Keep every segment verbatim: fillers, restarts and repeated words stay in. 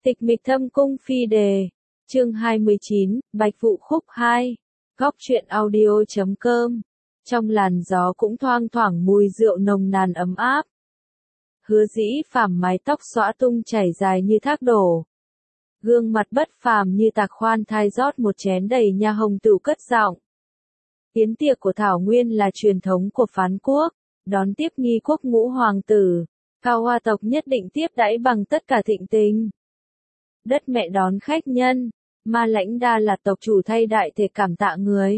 Tịch mịch thâm cung phi đề. Chương hai mươi chín, Bạch Vụ khúc hai. Góc truyện audio chấm com. Trong làn gió cũng thoang thoảng mùi rượu nồng nàn ấm áp. Hứa Dĩ Phàm mái tóc xõa tung chảy dài như thác đổ. Gương mặt bất phàm như tạc khoan thai rót một chén đầy nha hồng tửu cất giọng. Yến tiệc của Thảo Nguyên là truyền thống của phán quốc, đón tiếp nghi quốc ngũ hoàng tử, Cao Hoa tộc nhất định tiếp đãi bằng tất cả thịnh tình. Đất mẹ đón khách nhân, Ma Lãnh Đa là tộc chủ thay đại thể cảm tạ người.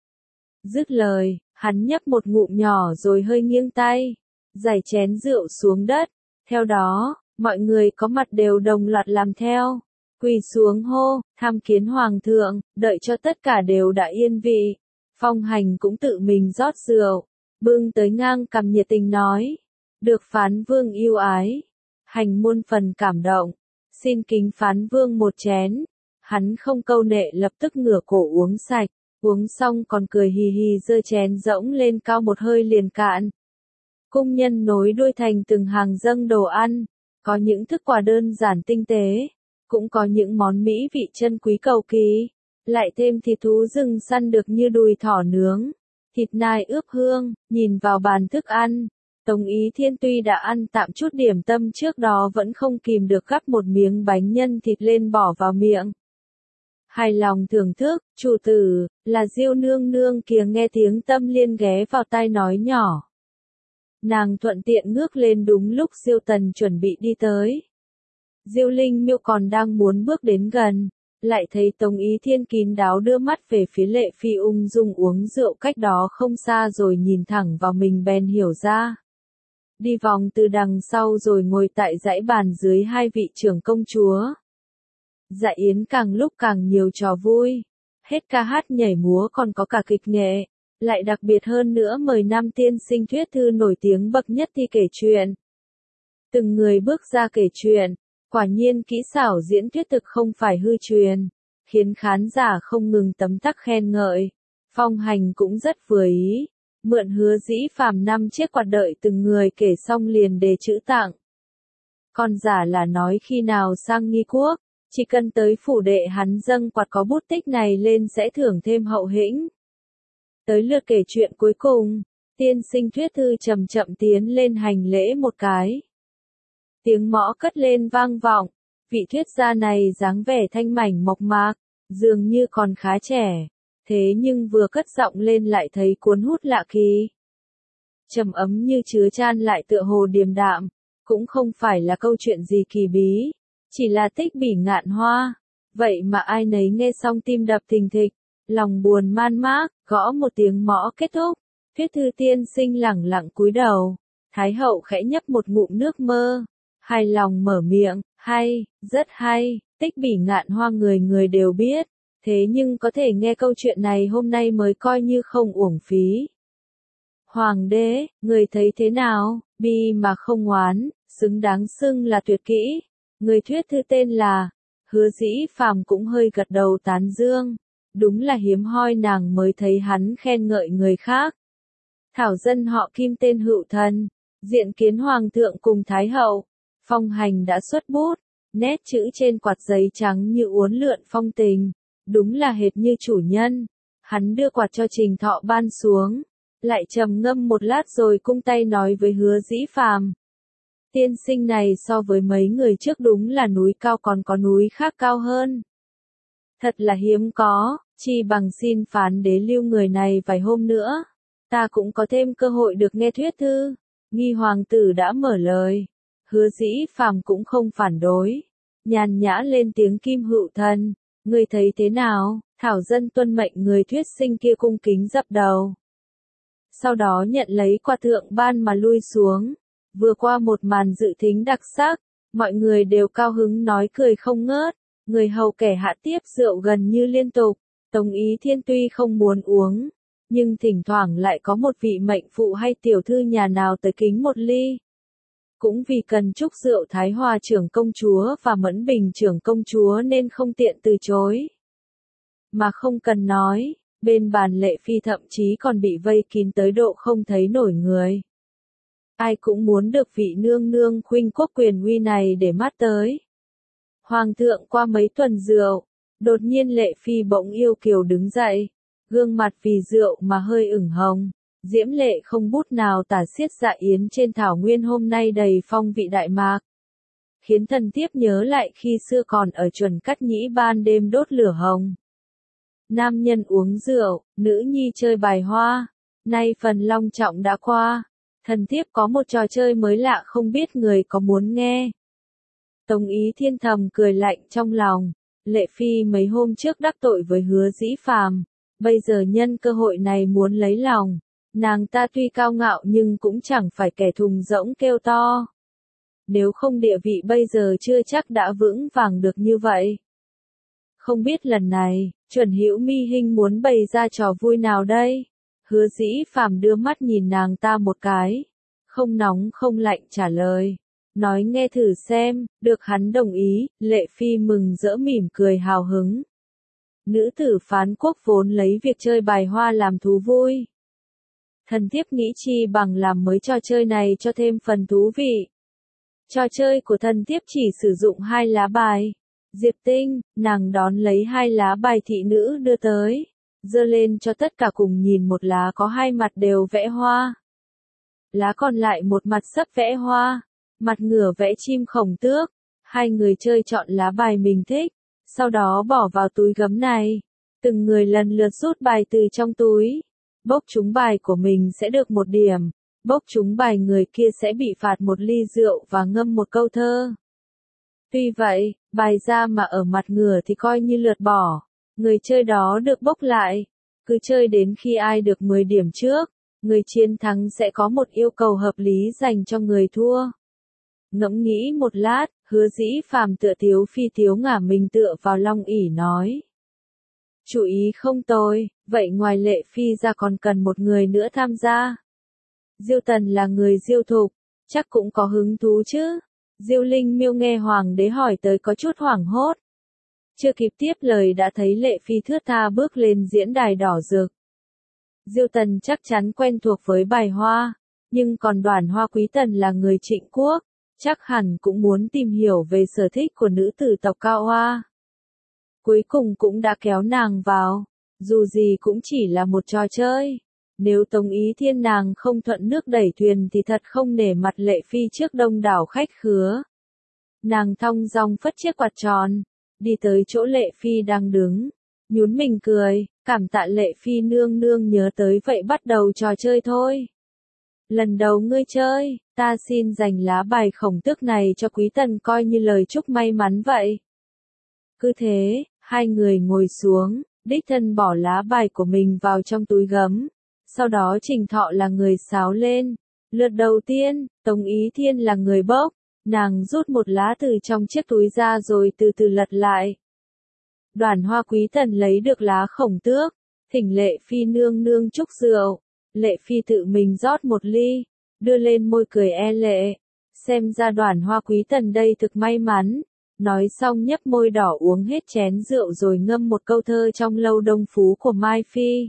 Dứt lời, hắn nhấp một ngụm nhỏ rồi hơi nghiêng tay, giày chén rượu xuống đất, theo đó, mọi người có mặt đều đồng loạt làm theo, quỳ xuống hô, tham kiến hoàng thượng, đợi cho tất cả đều đã yên vị. Phong Hành cũng tự mình rót rượu, bưng tới ngang cằm nhiệt tình nói, được phán vương yêu ái, hành muôn phần cảm động, xin kính phán vương một chén. Hắn không câu nệ lập tức ngửa cổ uống sạch, uống xong còn cười hì hì giơ chén rỗng lên cao một hơi liền cạn. Cung nhân nối đuôi thành từng hàng dâng đồ ăn, có những thức quà đơn giản tinh tế, cũng có những món mỹ vị chân quý cầu kỳ, lại thêm thịt thú rừng săn được như đùi thỏ nướng, thịt nai ướp hương. Nhìn vào bàn thức ăn, Tống Ý Thiên tuy đã ăn tạm chút điểm tâm trước đó vẫn không kìm được gắp một miếng bánh nhân thịt lên bỏ vào miệng. Hài lòng thưởng thức, chủ tử, là Diêu nương nương kìa. Nghe tiếng Tâm Liên ghé vào tai nói nhỏ. Nàng thuận tiện ngước lên đúng lúc Diêu Tần chuẩn bị đi tới. Diêu Linh Miêu còn đang muốn bước đến gần, lại thấy Tống Ý Thiên kín đáo đưa mắt về phía Lệ Phi ung dung uống rượu cách đó không xa rồi nhìn thẳng vào mình bèn hiểu ra. Đi vòng từ đằng sau rồi ngồi tại dãy bàn dưới hai vị trưởng công chúa. Dạ yến càng lúc càng nhiều trò vui, hết ca hát nhảy múa còn có cả kịch nghệ, lại đặc biệt hơn nữa mời năm tiên sinh thuyết thư nổi tiếng bậc nhất thi kể chuyện. Từng người bước ra kể chuyện, quả nhiên kỹ xảo diễn thuyết thực không phải hư truyền, khiến khán giả không ngừng tấm tắc khen ngợi. Phong Hành cũng rất vừa ý, mượn Hứa Dĩ Phàm năm chiếc quạt đợi từng người kể xong liền đề chữ tặng. Còn giả là nói khi nào sang nghi quốc, chỉ cần tới phủ đệ hắn dâng quạt có bút tích này lên sẽ thưởng thêm hậu hĩnh. Tới lượt kể chuyện cuối cùng, tiên sinh thuyết thư chậm chậm tiến lên hành lễ một cái. Tiếng mõ cất lên vang vọng, vị thuyết gia này dáng vẻ thanh mảnh mộc mạc, dường như còn khá trẻ, thế nhưng vừa cất giọng lên lại thấy cuốn hút lạ kỳ. Trầm ấm như chứa chan lại tựa hồ điềm đạm, cũng không phải là câu chuyện gì kỳ bí, chỉ là tích bỉ ngạn hoa, vậy mà ai nấy nghe xong tim đập thình thịch, lòng buồn man mác. Gõ một tiếng mõ kết thúc, thuyết thư tiên sinh lẳng lặng cúi đầu, Thái hậu khẽ nhấp một ngụm nước mơ, hài lòng mở miệng, hay, rất hay, tích bỉ ngạn hoa người người đều biết, thế nhưng có thể nghe câu chuyện này hôm nay mới coi như không uổng phí. Hoàng đế, người thấy thế nào? Bi mà không oán, xứng đáng xưng là tuyệt kỹ. Người thuyết thư tên là Hứa Dĩ Phàm cũng hơi gật đầu tán dương. Đúng là hiếm hoi nàng mới thấy hắn khen ngợi người khác. Thảo dân họ Kim tên Hữu Thần, diện kiến hoàng thượng cùng thái hậu. Phong Hành đã xuất bút, nét chữ trên quạt giấy trắng như uốn lượn phong tình, đúng là hệt như chủ nhân. Hắn đưa quạt cho Trình Thọ ban xuống, lại trầm ngâm một lát rồi cung tay nói với Hứa Dĩ Phàm. Tiên sinh này so với mấy người trước đúng là núi cao còn có núi khác cao hơn. Thật là hiếm có, chi bằng xin phán đế lưu người này vài hôm nữa, ta cũng có thêm cơ hội được nghe thuyết thư. Nghi hoàng tử đã mở lời, Hứa Dĩ Phàm cũng không phản đối, nhàn nhã lên tiếng. Kim Hữu Thần, người thấy thế nào? Thảo dân tuân mệnh. Người thuyết sinh kia cung kính dập đầu. Sau đó nhận lấy quạt thượng ban mà lui xuống. Vừa qua một màn dự thính đặc sắc, mọi người đều cao hứng nói cười không ngớt, người hầu kẻ hạ tiếp rượu gần như liên tục. Tống Ý Thiên tuy không muốn uống, nhưng thỉnh thoảng lại có một vị mệnh phụ hay tiểu thư nhà nào tới kính một ly. Cũng vì cần chúc rượu Thái Hòa trưởng công chúa và Mẫn Bình trưởng công chúa nên không tiện từ chối. Mà không cần nói, bên bàn Lệ Phi thậm chí còn bị vây kín tới độ không thấy nổi người. Ai cũng muốn được vị nương nương khuynh quốc quyền uy này để mắt tới. Hoàng thượng qua mấy tuần rượu, đột nhiên Lệ Phi bỗng yêu kiều đứng dậy, gương mặt vì rượu mà hơi ửng hồng, diễm lệ không bút nào tả xiết dạ yến trên thảo nguyên hôm nay đầy phong vị đại mạc. Khiến thần thiếp nhớ lại khi xưa còn ở Chuẩn Cắt Nhĩ ban đêm đốt lửa hồng. Nam nhân uống rượu, nữ nhi chơi bài hoa, nay phần long trọng đã qua, thần thiếp có một trò chơi mới lạ không biết người có muốn nghe. Tống Ý Thiên thầm cười lạnh trong lòng, Lệ Phi mấy hôm trước đắc tội với Hứa Dĩ Phàm, bây giờ nhân cơ hội này muốn lấy lòng, nàng ta tuy cao ngạo nhưng cũng chẳng phải kẻ thùng rỗng kêu to. Nếu không địa vị bây giờ chưa chắc đã vững vàng được như vậy. Không biết lần này, Chuẩn Hữu Mi Hinh muốn bày ra trò vui nào đây? Hứa Dĩ Phàm đưa mắt nhìn nàng ta một cái, không nóng không lạnh trả lời, nói nghe thử xem, được hắn đồng ý, Lệ Phi mừng rỡ mỉm cười hào hứng. Nữ tử phán quốc vốn lấy việc chơi bài hoa làm thú vui. Thần thiếp nghĩ chi bằng làm mới trò chơi này cho thêm phần thú vị. Trò chơi của thần thiếp chỉ sử dụng hai lá bài. Diệp Tinh, nàng đón lấy hai lá bài thị nữ đưa tới, giơ lên cho tất cả cùng nhìn một lá có hai mặt đều vẽ hoa. Lá còn lại một mặt sấp vẽ hoa, mặt ngửa vẽ chim khổng tước. Hai người chơi chọn lá bài mình thích, sau đó bỏ vào túi gấm này. Từng người lần lượt rút bài từ trong túi. Bốc trúng bài của mình sẽ được một điểm, bốc trúng bài người kia sẽ bị phạt một ly rượu và ngâm một câu thơ. Tuy vậy, bài ra mà ở mặt ngửa thì coi như lượt bỏ, người chơi đó được bốc lại. Cứ chơi đến khi ai được mười điểm trước, người chiến thắng sẽ có một yêu cầu hợp lý dành cho người thua. Ngẫm nghĩ một lát, Hứa Dĩ Phàm tựa Tiếu Phi Tiếu ngả mình tựa vào long ỷ nói. Chủ ý không tồi, vậy ngoài Lệ Phi ra còn cần một người nữa tham gia. Diêu Tần là người Diêu Thục, chắc cũng có hứng thú chứ. Diêu Linh Miêu nghe hoàng đế hỏi tới có chút hoảng hốt. Chưa kịp tiếp lời đã thấy Lệ Phi thướt tha bước lên diễn đài đỏ rực. Diêu Tần chắc chắn quen thuộc với bài hoa, nhưng còn Đoàn Hoa Quý Tần là người Trịnh Quốc, chắc hẳn cũng muốn tìm hiểu về sở thích của nữ tử tộc Cao Hoa. Cuối cùng cũng đã kéo nàng vào, dù gì cũng chỉ là một trò chơi. Nếu Tống Ý Thiên nàng không thuận nước đẩy thuyền thì thật không nể mặt Lệ Phi trước đông đảo khách khứa. Nàng thong dong phất chiếc quạt tròn, đi tới chỗ Lệ Phi đang đứng, nhún mình cười, cảm tạ Lệ Phi nương nương nhớ tới vậy bắt đầu trò chơi thôi. Lần đầu ngươi chơi, ta xin dành lá bài khổng tước này cho Quý Tần coi như lời chúc may mắn vậy. Cứ thế, hai người ngồi xuống, đích thân bỏ lá bài của mình vào trong túi gấm. Sau đó Trình Thọ là người sáo lên. Lượt đầu tiên, Tống Ý Thiên là người bốc. Nàng rút một lá từ trong chiếc túi ra rồi từ từ lật lại. Đoàn Hoa Quý Tần lấy được lá khổng tước, thỉnh Lệ Phi nương nương chúc rượu. Lệ Phi tự mình rót một ly, đưa lên môi cười e lệ. Xem ra Đoàn Hoa Quý Tần đây thực may mắn. Nói xong nhấp môi đỏ uống hết chén rượu rồi ngâm một câu thơ trong Lâu Đông Phú của Mai Phi.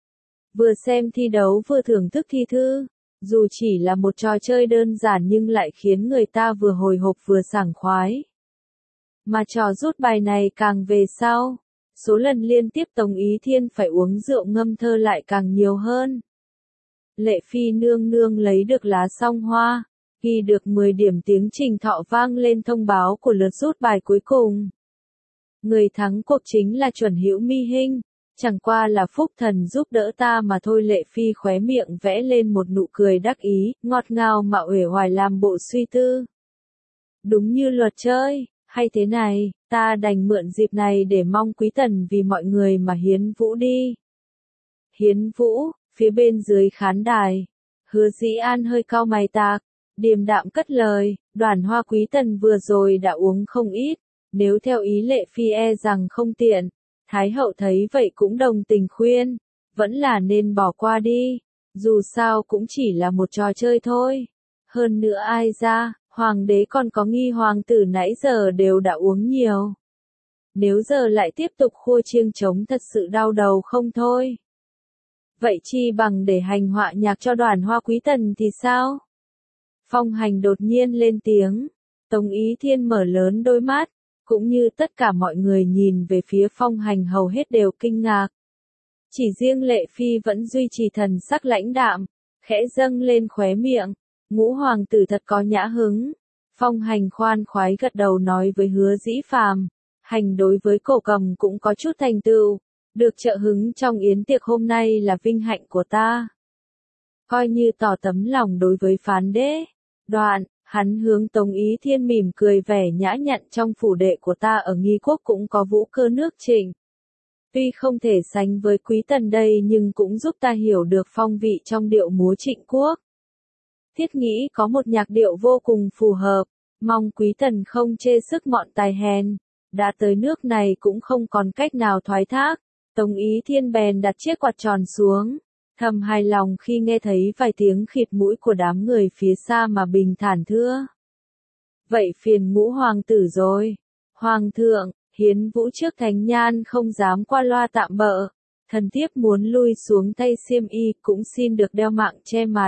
Vừa xem thi đấu vừa thưởng thức thi thư, dù chỉ là một trò chơi đơn giản nhưng lại khiến người ta vừa hồi hộp vừa sảng khoái. Mà trò rút bài này càng về sau, số lần liên tiếp Tống Ý Thiên phải uống rượu ngâm thơ lại càng nhiều hơn. Lệ Phi nương nương lấy được lá song hoa, ghi được mười điểm tiếng Trình Thọ vang lên thông báo của lượt rút bài cuối cùng. Người thắng cuộc chính là Chuẩn Hữu Mi Hinh. Chẳng qua là phúc thần giúp đỡ ta mà thôi. Lệ Phi khóe miệng vẽ lên một nụ cười đắc ý, ngọt ngào mà uể oải làm bộ suy tư. Đúng như luật chơi, hay thế này, ta đành mượn dịp này để mong Quý Tần vì mọi người mà hiến vũ đi. Hiến vũ, phía bên dưới khán đài, Hứa Dĩ An hơi cau mày tạc, điềm đạm cất lời, Đoàn Hoa Quý Tần vừa rồi đã uống không ít, nếu theo ý Lệ Phi e rằng không tiện. Thái hậu thấy vậy cũng đồng tình khuyên, vẫn là nên bỏ qua đi, dù sao cũng chỉ là một trò chơi thôi. Hơn nữa ai ra, hoàng đế còn có nghi hoàng tử nãy giờ đều đã uống nhiều. Nếu giờ lại tiếp tục khua chiêng trống thật sự đau đầu không thôi. Vậy chi bằng để hành họa nhạc cho Đoàn Hoa Quý Tần thì sao? Phong Hành đột nhiên lên tiếng, Tống Ý Thiên mở lớn đôi mắt, cũng như tất cả mọi người nhìn về phía Phong Hành hầu hết đều kinh ngạc. Chỉ riêng Lệ Phi vẫn duy trì thần sắc lãnh đạm, khẽ dâng lên khóe miệng, ngũ hoàng tử thật có nhã hứng. Phong Hành khoan khoái gật đầu nói với Hứa Dĩ Phàm, hành đối với cổ cầm cũng có chút thành tựu, được trợ hứng trong yến tiệc hôm nay là vinh hạnh của ta. Coi như tỏ tấm lòng đối với phán đế. Đoạn, hắn hướng Tống Ý Thiên mỉm cười vẻ nhã nhặn, trong phủ đệ của ta ở Nghi Quốc cũng có vũ cơ nước Trịnh. Tuy không thể sánh với Quý Tần đây nhưng cũng giúp ta hiểu được phong vị trong điệu múa Trịnh Quốc. Thiết nghĩ có một nhạc điệu vô cùng phù hợp, mong Quý Tần không chê sức mọn tài hèn. Đã tới nước này cũng không còn cách nào thoái thác. Tống Ý Thiên bèn đặt chiếc quạt tròn xuống, thầm hài lòng khi nghe thấy vài tiếng khịt mũi của đám người phía xa mà bình thản thưa. Vậy phiền ngũ hoàng tử rồi. Hoàng thượng, Hiến Vũ trước thánh nhan không dám qua loa tạm bợ. Thần thiếp muốn lui xuống thay xiêm y cũng xin được đeo mạng che mặt.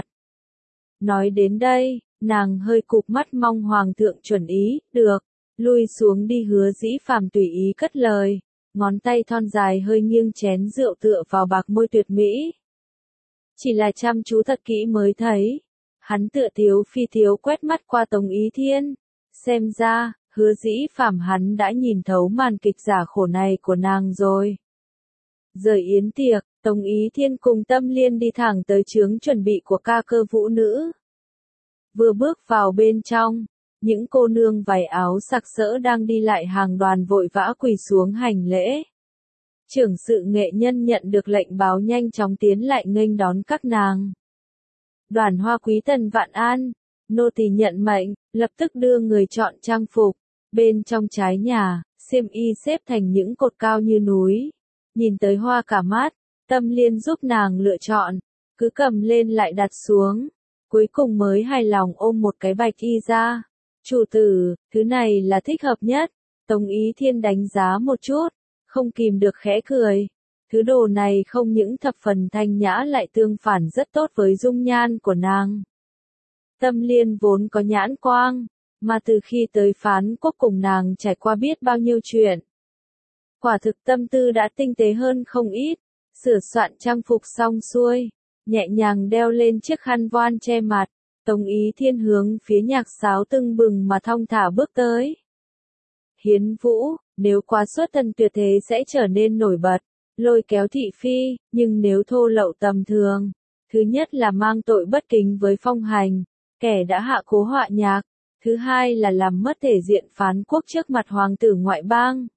Nói đến đây, nàng hơi cụp mắt mong hoàng thượng chuẩn ý, được, lui xuống đi. Hứa Dĩ Phàm tùy ý cất lời, ngón tay thon dài hơi nghiêng chén rượu tựa vào bạc môi tuyệt mỹ. Chỉ là chăm chú thật kỹ mới thấy, hắn tựa thiếu phi thiếu quét mắt qua Tống Ý Thiên, xem ra, Hứa Dĩ Phàm hắn đã nhìn thấu màn kịch giả khổ này của nàng rồi. Rời yến tiệc, Tống Ý Thiên cùng Tâm Liên đi thẳng tới trướng chuẩn bị của ca cơ vũ nữ. Vừa bước vào bên trong, những cô nương vải áo sặc sỡ đang đi lại hàng đoàn vội vã quỳ xuống hành lễ. Trưởng sự nghệ nhân nhận được lệnh báo nhanh chóng tiến lại nghênh đón các nàng. Đoàn Hoa Quý Tần vạn an, nô tỳ nhận mệnh, lập tức đưa người chọn trang phục. Bên trong trái nhà, xiêm y xếp thành những cột cao như núi. Nhìn tới hoa cả mắt, Tâm Liên giúp nàng lựa chọn, cứ cầm lên lại đặt xuống. Cuối cùng mới hài lòng ôm một cái bạch y ra. Chủ tử, thứ này là thích hợp nhất. Tống Ý Thiên đánh giá một chút, không kìm được khẽ cười. Thứ đồ này không những thập phần thanh nhã lại tương phản rất tốt với dung nhan của nàng. Tâm Liên vốn có nhãn quang, mà từ khi tới Phán Quốc cùng nàng trải qua biết bao nhiêu chuyện. Quả thực tâm tư đã tinh tế hơn không ít, sửa soạn trang phục xong xuôi, nhẹ nhàng đeo lên chiếc khăn voan che mặt. Tống Ý Thiên hướng phía nhạc sáo tưng bừng mà thong thả bước tới. Hiến Vũ, nếu quá xuất thân tuyệt thế sẽ trở nên nổi bật, lôi kéo thị phi, nhưng nếu thô lậu tầm thường, thứ nhất là mang tội bất kính với Phong Hành, kẻ đã hạ cố họa nhạc, thứ hai là làm mất thể diện Phán Quốc trước mặt hoàng tử ngoại bang.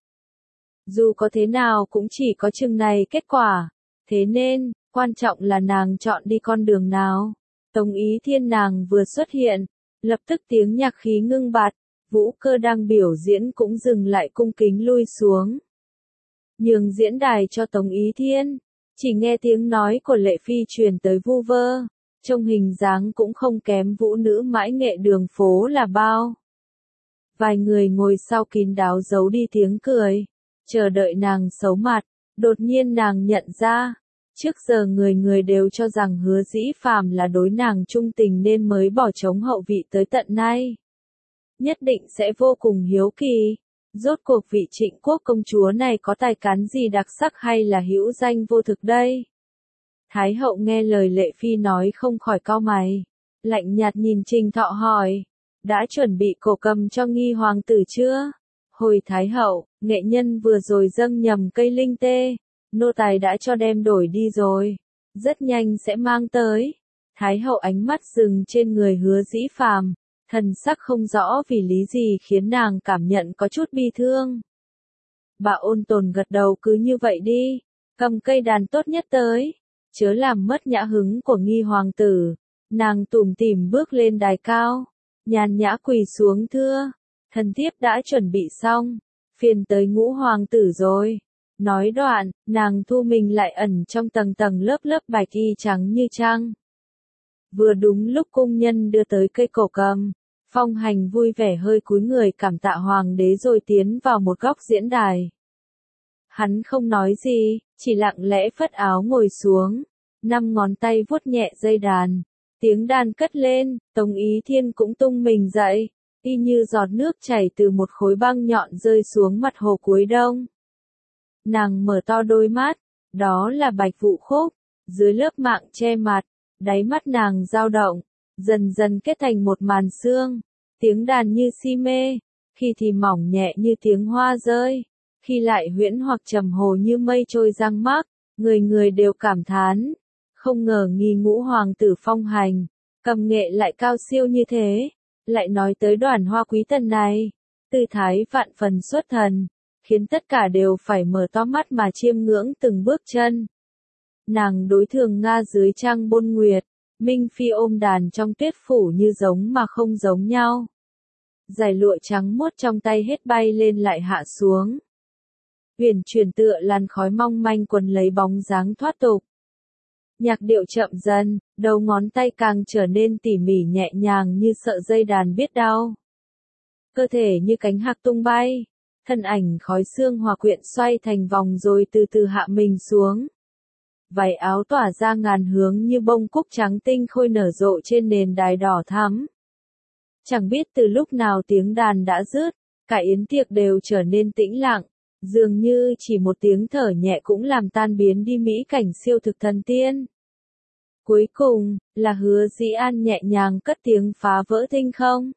Dù có thế nào cũng chỉ có chừng này kết quả, thế nên, quan trọng là nàng chọn đi con đường nào. Tống Ý Thiên nàng vừa xuất hiện, lập tức tiếng nhạc khí ngưng bặt, vũ cơ đang biểu diễn cũng dừng lại cung kính lui xuống. Nhường diễn đài cho Tống Ý Thiên, chỉ nghe tiếng nói của Lệ Phi truyền tới vu vơ, trông hình dáng cũng không kém vũ nữ mãi nghệ đường phố là bao. Vài người ngồi sau kín đáo giấu đi tiếng cười, chờ đợi nàng xấu mặt, đột nhiên nàng nhận ra. Trước giờ người người đều cho rằng Hứa Dĩ Phàm là đối nàng trung tình nên mới bỏ trống hậu vị tới tận nay. Nhất định sẽ vô cùng hiếu kỳ, rốt cuộc vị Trịnh Quốc công chúa này có tài cán gì đặc sắc hay là hữu danh vô thực đây? Thái hậu nghe lời Lệ Phi nói không khỏi cau mày, lạnh nhạt nhìn Trình Thọ hỏi, đã chuẩn bị cổ cầm cho nghi hoàng tử chưa? Hồi Thái hậu, nghệ nhân vừa rồi dâng nhầm cây linh tê. Nô tài đã cho đem đổi đi rồi, rất nhanh sẽ mang tới. Thái hậu ánh mắt dừng trên người Hứa Dĩ Phàm, thần sắc không rõ vì lý gì khiến nàng cảm nhận có chút bi thương. Bà ôn tồn gật đầu cứ như vậy đi, cầm cây đàn tốt nhất tới, chớ làm mất nhã hứng của nghi hoàng tử. Nàng tủm tỉm bước lên đài cao, nhàn nhã quỳ xuống thưa, thần thiếp đã chuẩn bị xong, phiền tới ngũ hoàng tử rồi. Nói đoạn, nàng thu mình lại ẩn trong tầng tầng lớp lớp bạch y trắng như trăng. Vừa đúng lúc cung nhân đưa tới cây cổ cầm, Phong Hành vui vẻ hơi cúi người cảm tạ hoàng đế rồi tiến vào một góc diễn đài. Hắn không nói gì, chỉ lặng lẽ phất áo ngồi xuống, năm ngón tay vuốt nhẹ dây đàn, tiếng đàn cất lên, Tống Ý Thiên cũng tung mình dậy, y như giọt nước chảy từ một khối băng nhọn rơi xuống mặt hồ cuối đông. Nàng mở to đôi mắt, đó là Bạch Vũ Khúc, dưới lớp mạng che mặt, đáy mắt nàng dao động, dần dần kết thành một màn sương, tiếng đàn như si mê, khi thì mỏng nhẹ như tiếng hoa rơi, khi lại huyễn hoặc trầm hồ như mây trôi giăng mắc, người người đều cảm thán, không ngờ Nghi Ngũ hoàng tử Phong Hành, cầm nghệ lại cao siêu như thế, lại nói tới Đoàn Hoa Quý Tần này, tư thái vạn phần xuất thần, khiến tất cả đều phải mở to mắt mà chiêm ngưỡng từng bước chân. Nàng đối thường Nga dưới trăng bôn nguyệt, Minh Phi ôm đàn trong tuyết phủ như giống mà không giống nhau. Dải lụa trắng muốt trong tay hết bay lên lại hạ xuống. Huyền chuyển tựa làn khói mong manh quần lấy bóng dáng thoát tục. Nhạc điệu chậm dần, đầu ngón tay càng trở nên tỉ mỉ nhẹ nhàng như sợ dây đàn biết đau. Cơ thể như cánh hạc tung bay, thân ảnh khói xương hòa quyện xoay thành vòng rồi từ từ hạ mình xuống. Váy áo tỏa ra ngàn hướng như bông cúc trắng tinh khôi nở rộ trên nền đài đỏ thắm. Chẳng biết từ lúc nào tiếng đàn đã dứt, cả yến tiệc đều trở nên tĩnh lặng, dường như chỉ một tiếng thở nhẹ cũng làm tan biến đi mỹ cảnh siêu thực thần tiên. Cuối cùng, là Hứa Dĩ An nhẹ nhàng cất tiếng phá vỡ tinh không.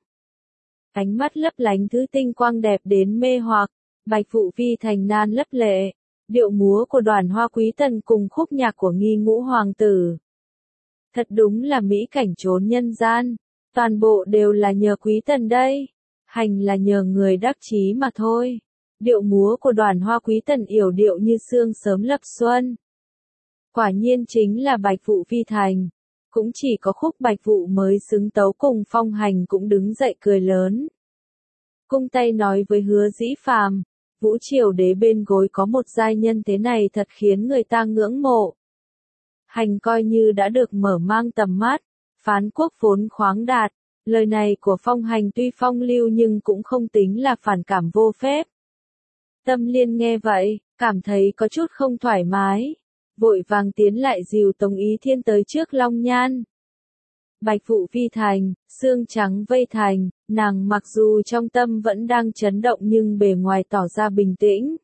Ánh mắt lấp lánh thứ tinh quang đẹp đến mê hoặc, Bạch Vũ Phi thành nan lấp lệ, điệu múa của Đoàn Hoa Quý Tần cùng khúc nhạc của Nghi Ngũ hoàng tử. Thật đúng là mỹ cảnh trốn nhân gian, toàn bộ đều là nhờ Quý Tần đây, hành là nhờ người đắc chí mà thôi. Điệu múa của Đoàn Hoa Quý Tần yểu điệu như sương sớm lập xuân. Quả nhiên chính là Bạch Vũ Phi thành, cũng chỉ có khúc Bạch Vũ mới xứng tấu cùng Phong Hành cũng đứng dậy cười lớn. Cung tay nói với Hứa Dĩ Phàm, Vũ Triều đế bên gối có một giai nhân thế này thật khiến người ta ngưỡng mộ. Hành coi như đã được mở mang tầm mắt, phán quốc vốn khoáng đạt, lời này của Phong Hành tuy phong lưu nhưng cũng không tính là phản cảm vô phép. Tâm Liên nghe vậy, cảm thấy có chút không thoải mái, vội vàng tiến lại dìu Tống Ý Thiên tới trước Long Nhan. Bạch Vũ Phi thành, xương trắng vây thành, nàng mặc dù trong tâm vẫn đang chấn động nhưng bề ngoài tỏ ra bình tĩnh.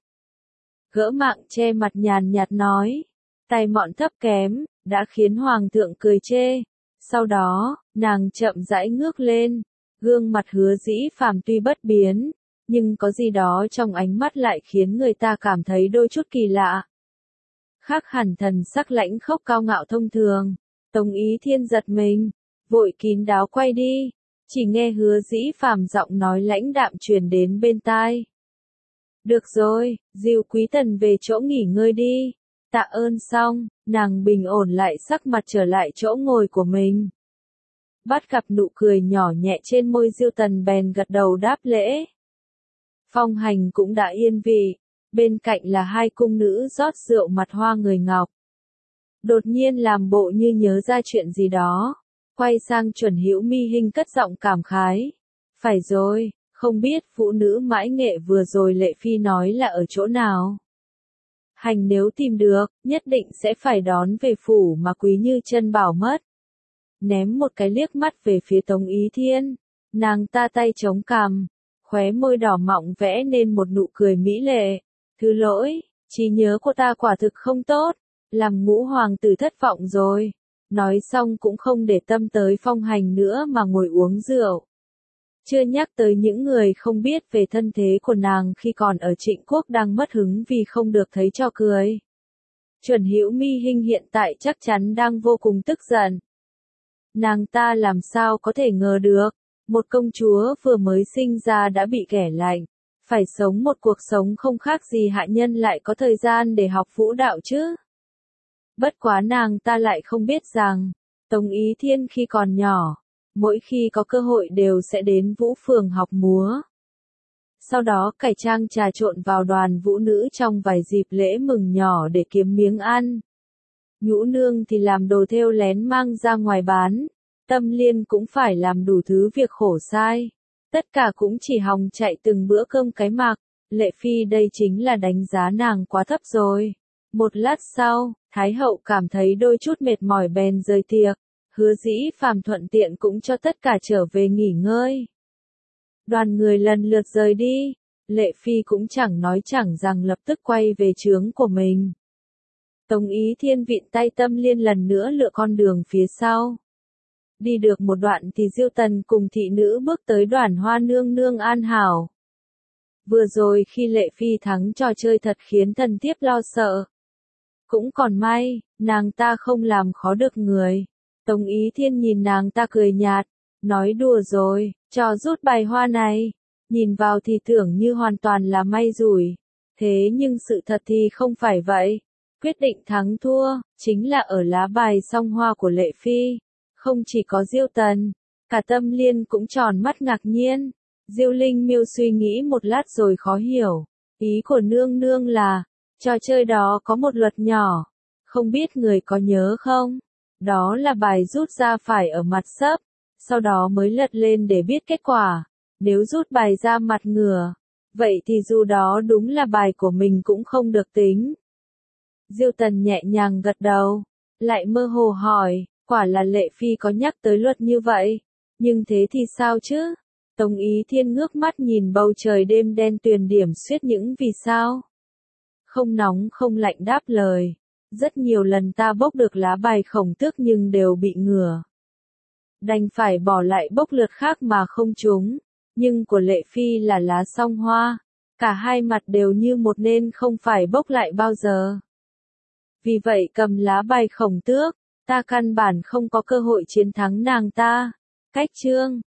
Gỡ mạng che mặt nhàn nhạt nói, tài mọn thấp kém, đã khiến Hoàng thượng cười chê. Sau đó, nàng chậm rãi ngước lên, gương mặt Hứa Dĩ Phàm tuy bất biến, nhưng có gì đó trong ánh mắt lại khiến người ta cảm thấy đôi chút kỳ lạ. Khác hẳn thần sắc lãnh khốc cao ngạo thông thường, Tống Ý Thiên giật mình, vội kín đáo quay đi, chỉ nghe Hứa Dĩ Phàm giọng nói lãnh đạm truyền đến bên tai. Được rồi, dìu Quý Tần về chỗ nghỉ ngơi đi. Tạ ơn xong, nàng bình ổn lại sắc mặt trở lại chỗ ngồi của mình. Bắt gặp nụ cười nhỏ nhẹ trên môi Diêu Tần bèn gật đầu đáp lễ. Phong Hành cũng đã yên vị, bên cạnh là hai cung nữ rót rượu mặt hoa người ngọc. Đột nhiên làm bộ như nhớ ra chuyện gì đó, quay sang Chuẩn Hữu Mi Hinh cất giọng cảm khái. Phải rồi, không biết phụ nữ mãi nghệ vừa rồi Lệ Phi nói là ở chỗ nào. Hành nếu tìm được, nhất định sẽ phải đón về phủ mà Quý Như Chân bảo mất. Ném một cái liếc mắt về phía Tống Ý Thiên, nàng ta tay chống cằm, khóe môi đỏ mọng vẽ nên một nụ cười mỹ lệ. Thứ lỗi, trí nhớ của ta quả thực không tốt, làm Ngũ hoàng tử thất vọng rồi. Nói xong cũng không để tâm tới Phong Hành nữa mà ngồi uống rượu. Chưa nhắc tới những người không biết về thân thế của nàng khi còn ở Trịnh Quốc đang mất hứng vì không được thấy cho cười. Chuẩn Hữu Mi Hinh hiện tại chắc chắn đang vô cùng tức giận. Nàng ta làm sao có thể ngờ được, một công chúa vừa mới sinh ra đã bị ghẻ lạnh, phải sống một cuộc sống không khác gì hạ nhân lại có thời gian để học vũ đạo chứ. Bất quá nàng ta lại không biết rằng, Tống Ý Thiên khi còn nhỏ, mỗi khi có cơ hội đều sẽ đến vũ phường học múa. Sau đó cải trang trà trộn vào đoàn vũ nữ trong vài dịp lễ mừng nhỏ để kiếm miếng ăn. Nhũ nương thì làm đồ thêu lén mang ra ngoài bán, Tâm Liên cũng phải làm đủ thứ việc khổ sai. Tất cả cũng chỉ hòng chạy từng bữa cơm cái mặc, Lệ Phi đây chính là đánh giá nàng quá thấp rồi. Một lát sau, Thái hậu cảm thấy đôi chút mệt mỏi bèn rời tiệc. Hứa Dĩ Phàm thuận tiện cũng cho tất cả trở về nghỉ ngơi. Đoàn người lần lượt rời đi, Lệ Phi cũng chẳng nói chẳng rằng lập tức quay về trướng của mình. Tống Ý Thiên vịn tay Tâm Liên lần nữa lựa con đường phía sau. Đi được một đoạn thì Diêu Tần cùng thị nữ bước tới Đoàn Hoa nương nương an hảo. Vừa rồi khi Lệ Phi thắng trò chơi thật khiến thần thiếp lo sợ. Cũng còn may, nàng ta không làm khó được người. Tống Ý Thiên nhìn nàng ta cười nhạt, nói đùa rồi, cho rút bài hoa này. Nhìn vào thì tưởng như hoàn toàn là may rủi. Thế nhưng sự thật thì không phải vậy. Quyết định thắng thua, chính là ở lá bài song hoa của Lệ Phi. Không chỉ có Diêu Tần, cả Tâm Liên cũng tròn mắt ngạc nhiên. Diêu Linh Miêu suy nghĩ một lát rồi khó hiểu. Ý của nương nương là, trò chơi đó có một luật nhỏ. Không biết người có nhớ không? Đó là bài rút ra phải ở mặt sấp, sau đó mới lật lên để biết kết quả. Nếu rút bài ra mặt ngửa, vậy thì dù đó đúng là bài của mình cũng không được tính. Diêu Tần nhẹ nhàng gật đầu, lại mơ hồ hỏi, quả là Lệ Phi có nhắc tới luật như vậy, nhưng thế thì sao chứ? Tống Ý Thiên ngước mắt nhìn bầu trời đêm đen tuyền điểm xuyết những vì sao. Không nóng không lạnh đáp lời, rất nhiều lần ta bốc được lá bài Khổng Tước nhưng đều bị ngửa. Đành phải bỏ lại bốc lượt khác mà không trúng, nhưng của Lệ Phi là lá song hoa, cả hai mặt đều như một nên không phải bốc lại bao giờ. Vì vậy cầm lá bài Khổng Tước, ta căn bản không có cơ hội chiến thắng nàng ta. Cách chương